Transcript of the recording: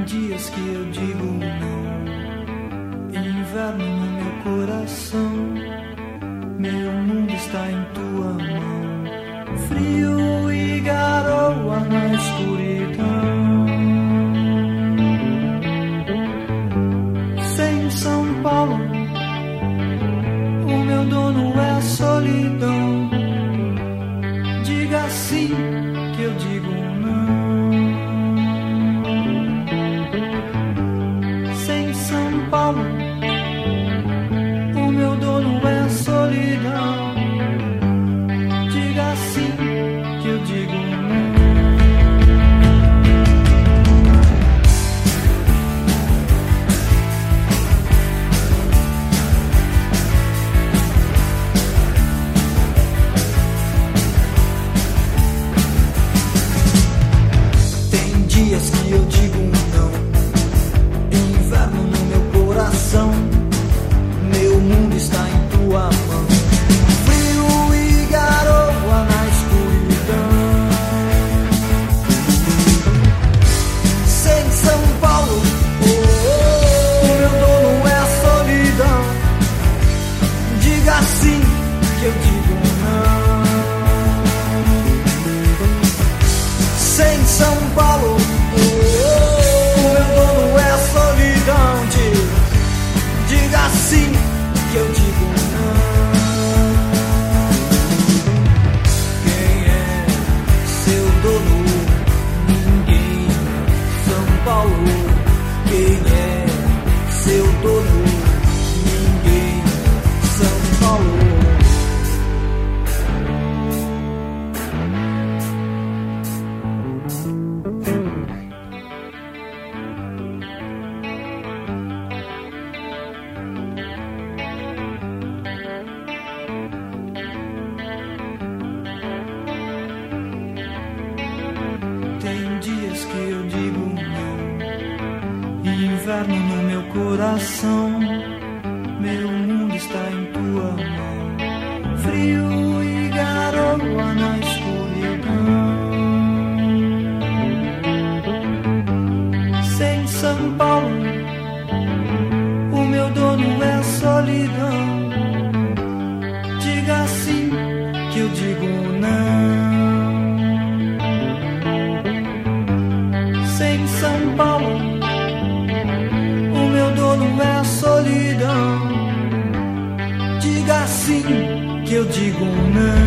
dias que eu digo não, inverno no meu coração, meu mundo está em tua mão, frio e garoa na escuridão. Sem São Paulo, o meu dono é a solidão. Diga sim que eu digo não. Sem São Paulo, o meu dono é a solidão. Diga sim que eu digo não. Dias que eu digo não, inverno no meu coração, meu mundo está em tua mão, frio e garoa na escuridão. Sem São Paulo, o meu dono é a solidão. Diga sim que eu digo não. Sem São Paulo, diga sim que eu digo não. Quem é seu dono? Ninguém. São Paulo. Quem é seu dono? Ninguém. São Paulo. Que eu digo não, inverno no meu coração, meu mundo está em tua mão, frio e garoa na escuridão. Sem São Paulo, o meu dono é a solidão. Diga sim que eu digo não. Sem São Paulo, o meu dono é a solidão. Diga sim que eu digo não.